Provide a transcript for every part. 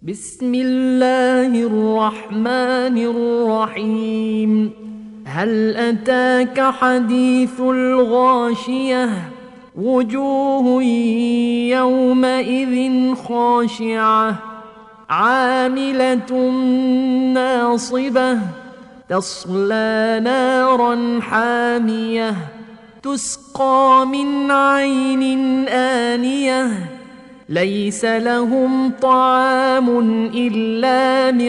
بسم الله الرحمن الرحيم. هل أتاك حديث الغاشية؟ وجوه يومئذ خاشعة عاملة ناصبة تصلى نارا حامية تسقى من عين آنية ليس لهم طعام إلا من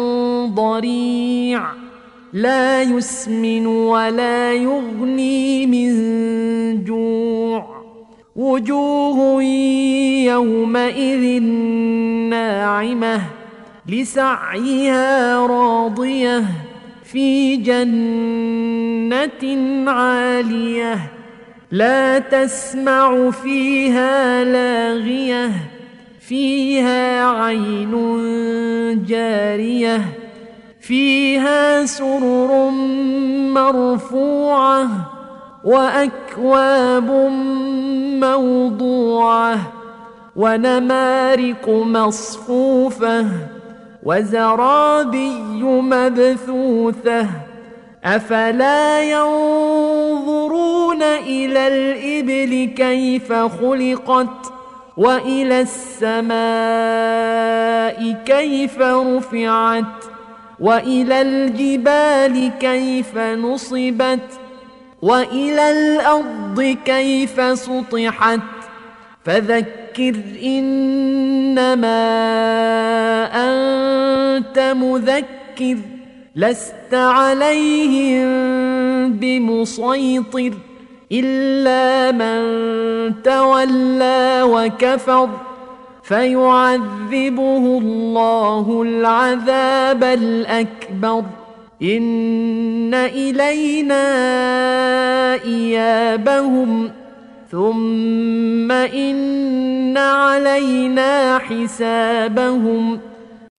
ضريع لا يسمن ولا يغني من جوع. وجوه يومئذ ناعمة لسعيها راضية في جنة عالية لا تسمع فيها لاغية فيها عين جارية فيها سرر مرفوعة وأكواب موضوعة ونمارق مصفوفة وزرابي مبثوثة أفلا ينظرون إلى الإبل كيف خلقت وإلى السماء كيف رفعت وإلى الجبال كيف نصبت وإلى الأرض كيف سطحت فذكر إنما أنت مذكر لست عليهم بمسيطر إلا من تولى وكفر فيعذبه الله العذاب الأكبر إن إلينا إيابهم ثم إن علينا حسابهم